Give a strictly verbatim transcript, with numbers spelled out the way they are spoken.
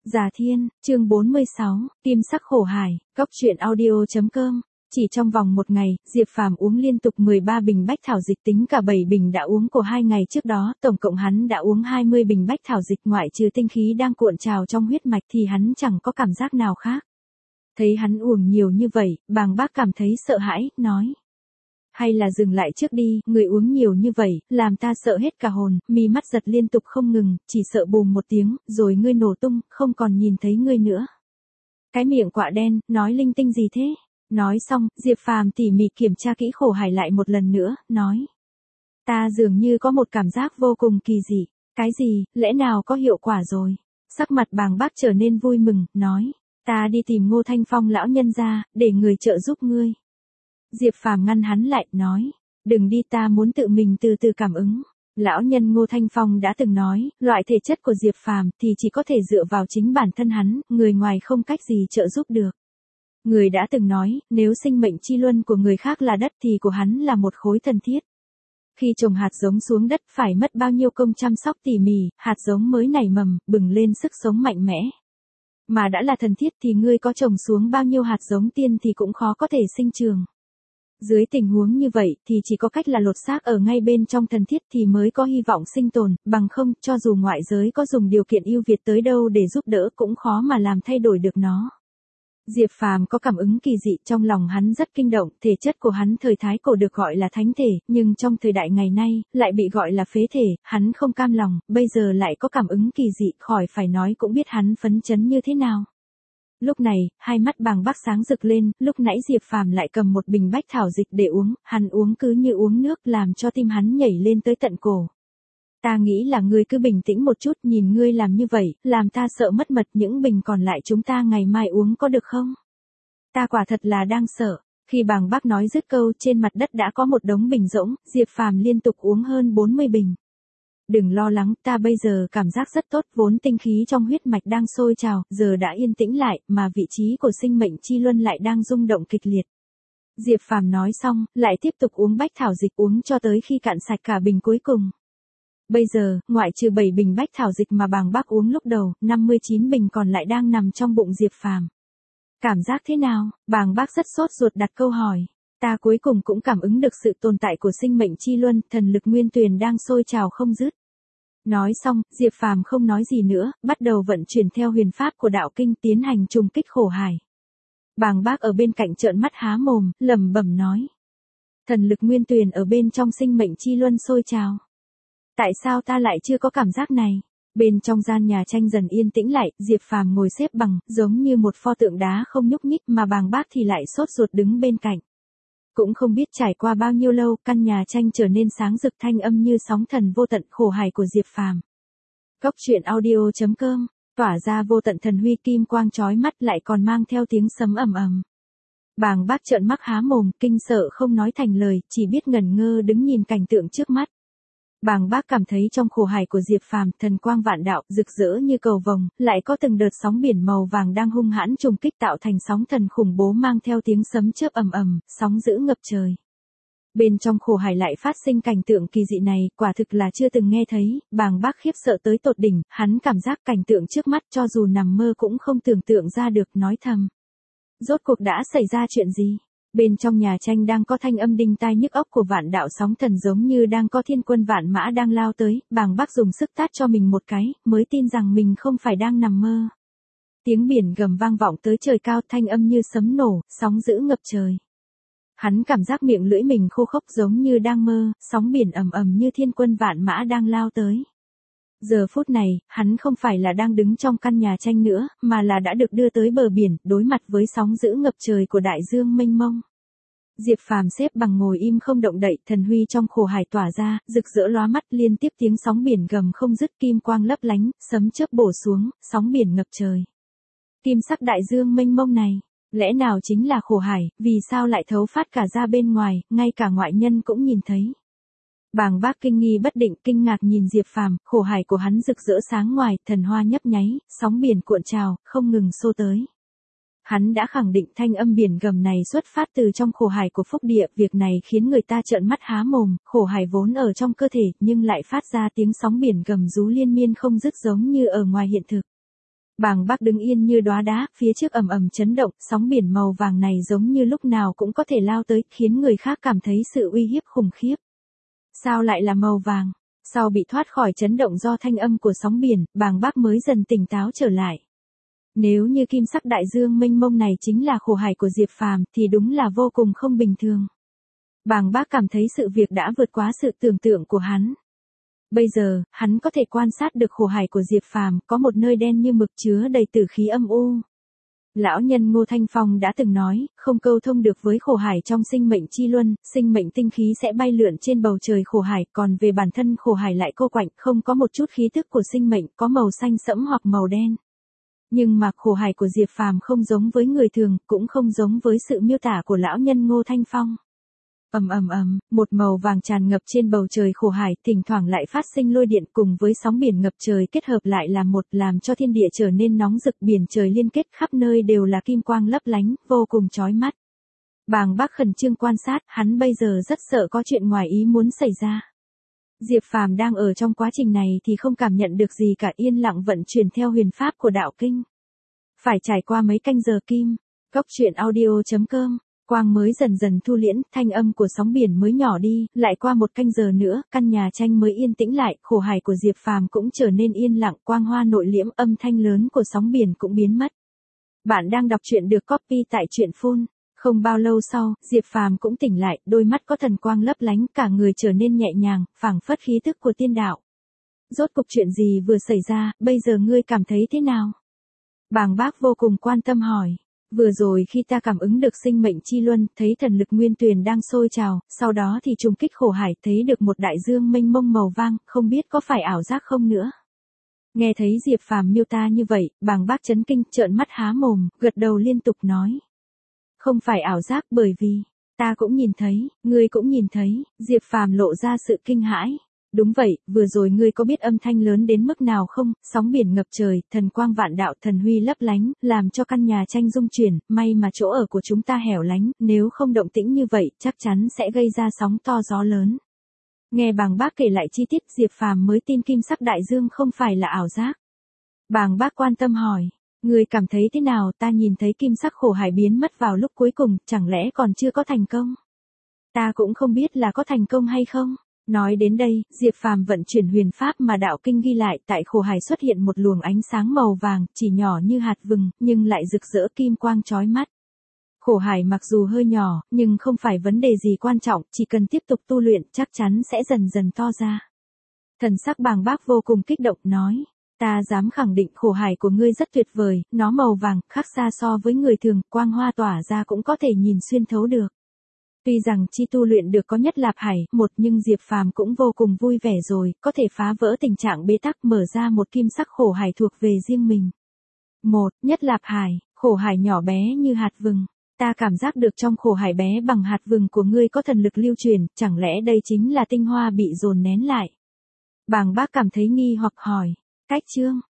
Già Thiên, chương bốn mươi sáu, Kim sắc khổ hải, Cóc truyện audio.com. Chỉ trong vòng một ngày, Diệp Phàm uống liên tục mười ba bình bách thảo dịch, tính cả bảy bình đã uống của hai ngày trước đó, tổng cộng hắn đã uống hai mươi bình bách thảo dịch, ngoại trừ tinh khí đang cuộn trào trong huyết mạch thì hắn chẳng có cảm giác nào khác. Thấy hắn uống nhiều như vậy, Bàng Bác cảm thấy sợ hãi, nói: hay là dừng lại trước đi, người uống nhiều như vậy, làm ta sợ hết cả hồn, mi mắt giật liên tục không ngừng, chỉ sợ bùm một tiếng, rồi ngươi nổ tung, không còn nhìn thấy ngươi nữa. Cái miệng quạ đen, nói linh tinh gì thế? Nói xong, Diệp Phàm tỉ mỉ kiểm tra kỹ khổ hải lại một lần nữa, nói: ta dường như có một cảm giác vô cùng kỳ dị. Cái gì, lẽ nào có hiệu quả rồi? Sắc mặt Bàng Bác trở nên vui mừng, nói: ta đi tìm Ngô Thanh Phong lão nhân ra, để người trợ giúp ngươi. Diệp Phàm ngăn hắn lại, nói: đừng đi, ta muốn tự mình từ từ cảm ứng. Lão nhân Ngô Thanh Phong đã từng nói, loại thể chất của Diệp Phàm thì chỉ có thể dựa vào chính bản thân hắn, người ngoài không cách gì trợ giúp được. Người đã từng nói, nếu sinh mệnh chi luân của người khác là đất thì của hắn là một khối thần thiết. Khi trồng hạt giống xuống đất phải mất bao nhiêu công chăm sóc tỉ mỉ, hạt giống mới nảy mầm, bừng lên sức sống mạnh mẽ. Mà đã là thần thiết thì ngươi có trồng xuống bao nhiêu hạt giống tiên thì cũng khó có thể sinh trường. Dưới tình huống như vậy thì chỉ có cách là lột xác ở ngay bên trong thần thiết thì mới có hy vọng sinh tồn, bằng không, cho dù ngoại giới có dùng điều kiện ưu việt tới đâu để giúp đỡ cũng khó mà làm thay đổi được nó. Diệp Phàm có cảm ứng kỳ dị, trong lòng hắn rất kinh động, thể chất của hắn thời Thái Cổ được gọi là thánh thể, nhưng trong thời đại ngày nay, lại bị gọi là phế thể, hắn không cam lòng, bây giờ lại có cảm ứng kỳ dị, khỏi phải nói cũng biết hắn phấn chấn như thế nào. Lúc này, hai mắt Bàng Bác sáng rực lên, lúc nãy Diệp Phàm lại cầm một bình bách thảo dịch để uống, hắn uống cứ như uống nước, làm cho tim hắn nhảy lên tới tận cổ. Ta nghĩ là ngươi cứ bình tĩnh một chút, nhìn ngươi làm như vậy, làm ta sợ mất mật, những bình còn lại chúng ta ngày mai uống có được không? Ta quả thật là đang sợ. Khi Bàng Bác nói dứt câu, trên mặt đất đã có một đống bình rỗng, Diệp Phàm liên tục uống hơn bốn mươi bình. Đừng lo lắng, ta bây giờ cảm giác rất tốt, vốn tinh khí trong huyết mạch đang sôi trào, giờ đã yên tĩnh lại, mà vị trí của sinh mệnh chi luân lại đang rung động kịch liệt. Diệp Phàm nói xong, lại tiếp tục uống bách thảo dịch, uống cho tới khi cạn sạch cả bình cuối cùng. Bây giờ, ngoại trừ bảy bình bách thảo dịch mà Bàng Bác uống lúc đầu, năm mươi chín bình còn lại đang nằm trong bụng Diệp Phàm. Cảm giác thế nào? Bàng Bác rất sốt ruột đặt câu hỏi. Ta cuối cùng cũng cảm ứng được sự tồn tại của sinh mệnh chi luân, thần lực nguyên tuyền đang sôi trào không dứt. Nói xong, Diệp Phàm không nói gì nữa, bắt đầu vận chuyển theo huyền pháp của đạo kinh tiến hành trùng kích khổ hải. Bàng Bác ở bên cạnh trợn mắt há mồm, lẩm bẩm nói: thần lực nguyên tuyền ở bên trong sinh mệnh chi luân sôi trào. Tại sao ta lại chưa có cảm giác này? Bên trong gian nhà tranh dần yên tĩnh lại, Diệp Phàm ngồi xếp bằng, giống như một pho tượng đá không nhúc nhích, mà Bàng Bác thì lại sốt ruột đứng bên cạnh. Cũng không biết trải qua bao nhiêu lâu, căn nhà tranh trở nên sáng rực, thanh âm như sóng thần vô tận khổ hải của Diệp Phàm. Cóc truyện audio.com, tỏa ra vô tận thần huy, kim quang chói mắt, lại còn mang theo tiếng sấm ầm ầm. Bàng Bác trợn mắt há mồm, kinh sợ không nói thành lời, chỉ biết ngẩn ngơ đứng nhìn cảnh tượng trước mắt. Bàng Bác cảm thấy trong khổ hải của Diệp Phàm, thần quang vạn đạo, rực rỡ như cầu vồng, lại có từng đợt sóng biển màu vàng đang hung hãn trùng kích tạo thành sóng thần khủng bố mang theo tiếng sấm chớp ầm ầm, sóng dữ ngập trời. Bên trong khổ hải lại phát sinh cảnh tượng kỳ dị này, quả thực là chưa từng nghe thấy, Bàng Bác khiếp sợ tới tột đỉnh, hắn cảm giác cảnh tượng trước mắt cho dù nằm mơ cũng không tưởng tượng ra được, nói thầm: rốt cuộc đã xảy ra chuyện gì? Bên trong nhà tranh đang có thanh âm đinh tai nhức óc của vạn đạo sóng thần, giống như đang có thiên quân vạn mã đang lao tới. Bàng Bác dùng sức tát cho mình một cái, mới tin rằng mình không phải đang nằm mơ. Tiếng biển gầm vang vọng tới trời cao, thanh âm như sấm nổ, sóng dữ ngập trời. Hắn cảm giác miệng lưỡi mình khô khốc giống như đang mơ, sóng biển ầm ầm như thiên quân vạn mã đang lao tới. Giờ phút này, hắn không phải là đang đứng trong căn nhà tranh nữa, mà là đã được đưa tới bờ biển, đối mặt với sóng dữ ngập trời của đại dương mênh mông. Diệp Phàm xếp bằng ngồi im không động đậy, thần huy trong khổ hải tỏa ra, rực rỡ lóa mắt, liên tiếp tiếng sóng biển gầm không dứt, kim quang lấp lánh, sấm chớp bổ xuống, sóng biển ngập trời. Kim sắc đại dương mênh mông này, lẽ nào chính là khổ hải, vì sao lại thấu phát cả ra bên ngoài, ngay cả ngoại nhân cũng nhìn thấy. Bàng Bác kinh nghi bất định, kinh ngạc nhìn Diệp Phàm, khổ hải của hắn rực rỡ sáng ngoài, thần hoa nhấp nháy, sóng biển cuộn trào, không ngừng xô tới. Hắn đã khẳng định thanh âm biển gầm này xuất phát từ trong khổ hải của phúc địa, việc này khiến người ta trợn mắt há mồm, khổ hải vốn ở trong cơ thể, nhưng lại phát ra tiếng sóng biển gầm rú liên miên không dứt giống như ở ngoài hiện thực. Bàng Bác đứng yên như đóa đá, phía trước ầm ầm chấn động, sóng biển màu vàng này giống như lúc nào cũng có thể lao tới, khiến người khác cảm thấy sự uy hiếp khủng khiếp. Sao lại là màu vàng? Sau bị thoát khỏi chấn động do thanh âm của sóng biển, Bàng Bác mới dần tỉnh táo trở lại. Nếu như kim sắc đại dương mênh mông này chính là khổ hải của Diệp Phàm thì đúng là vô cùng không bình thường. Bàng Bác cảm thấy sự việc đã vượt quá sự tưởng tượng của hắn. Bây giờ, hắn có thể quan sát được khổ hải của Diệp Phàm, có một nơi đen như mực chứa đầy tử khí âm u. Lão nhân Ngô Thanh Phong đã từng nói, không câu thông được với khổ hải trong sinh mệnh chi luân, sinh mệnh tinh khí sẽ bay lượn trên bầu trời khổ hải, còn về bản thân khổ hải lại cô quạnh, không có một chút khí tức của sinh mệnh, có màu xanh sẫm hoặc màu đen. Nhưng mà khổ hải của Diệp Phàm không giống với người thường, cũng không giống với sự miêu tả của lão nhân Ngô Thanh Phong. Ầm ầm ầm, một màu vàng tràn ngập trên bầu trời khổ hải, thỉnh thoảng lại phát sinh lôi điện cùng với sóng biển ngập trời kết hợp lại làm một, làm cho thiên địa trở nên nóng rực, biển trời liên kết, khắp nơi đều là kim quang lấp lánh, vô cùng chói mắt. Bàng Bác khẩn trương quan sát, hắn bây giờ rất sợ có chuyện ngoài ý muốn xảy ra. Diệp Phàm đang ở trong quá trình này thì không cảm nhận được gì cả, yên lặng vận chuyển theo huyền pháp của đạo kinh. Phải trải qua mấy canh giờ kim, Cốc Truyện Audio chấm com. Quang mới dần dần thu liễm, thanh âm của sóng biển mới nhỏ đi, lại qua một canh giờ nữa, căn nhà tranh mới yên tĩnh lại, khổ hải của Diệp Phàm cũng trở nên yên lặng, quang hoa nội liễm, âm thanh lớn của sóng biển cũng biến mất. Bạn đang đọc truyện được copy tại truyện phun. Không bao lâu sau, Diệp Phàm cũng tỉnh lại, đôi mắt có thần quang lấp lánh, cả người trở nên nhẹ nhàng, phảng phất khí tức của tiên đạo. Rốt cuộc chuyện gì vừa xảy ra, bây giờ ngươi cảm thấy thế nào? Bàng Bác vô cùng quan tâm hỏi. Vừa rồi khi ta cảm ứng được sinh mệnh chi luân, thấy thần lực nguyên tuyền đang sôi trào, sau đó thì trùng kích khổ hải, thấy được một đại dương mênh mông màu vàng, không biết có phải ảo giác không nữa. Nghe thấy Diệp Phàm miêu tả như vậy, Bàng Bác chấn kinh, trợn mắt há mồm, gật đầu liên tục nói. Không phải ảo giác, bởi vì, ta cũng nhìn thấy, ngươi cũng nhìn thấy, Diệp Phàm lộ ra sự kinh hãi. Đúng vậy, vừa rồi ngươi có biết âm thanh lớn đến mức nào không, sóng biển ngập trời, thần quang vạn đạo, thần huy lấp lánh, làm cho căn nhà tranh rung chuyển, may mà chỗ ở của chúng ta hẻo lánh, nếu không động tĩnh như vậy, chắc chắn sẽ gây ra sóng to gió lớn. Nghe Bàng Bác kể lại chi tiết, Diệp Phàm mới tin kim sắc đại dương không phải là ảo giác. Bàng Bác quan tâm hỏi, ngươi cảm thấy thế nào? Ta nhìn thấy kim sắc khổ hải biến mất vào lúc cuối cùng, chẳng lẽ còn chưa có thành công? Ta cũng không biết là có thành công hay không. Nói đến đây, Diệp Phàm vận chuyển huyền pháp mà đạo kinh ghi lại, tại khổ hải xuất hiện một luồng ánh sáng màu vàng, chỉ nhỏ như hạt vừng, nhưng lại rực rỡ kim quang chói mắt. Khổ hải mặc dù hơi nhỏ, nhưng không phải vấn đề gì quan trọng, chỉ cần tiếp tục tu luyện, chắc chắn sẽ dần dần to ra. Thần sắc Bàng Bác vô cùng kích động nói, ta dám khẳng định khổ hải của ngươi rất tuyệt vời, nó màu vàng, khác xa so với người thường, quang hoa tỏa ra cũng có thể nhìn xuyên thấu được. Tuy rằng chi tu luyện được có nhất lạp hải, một nhưng Diệp Phàm cũng vô cùng vui vẻ rồi, có thể phá vỡ tình trạng bế tắc, mở ra một kim sắc khổ hải thuộc về riêng mình. Một, nhất lạp hải, khổ hải nhỏ bé như hạt vừng. Ta cảm giác được trong khổ hải bé bằng hạt vừng của ngươi có thần lực lưu truyền, chẳng lẽ đây chính là tinh hoa bị dồn nén lại? Bàng Bác cảm thấy nghi hoặc hỏi, cách chương,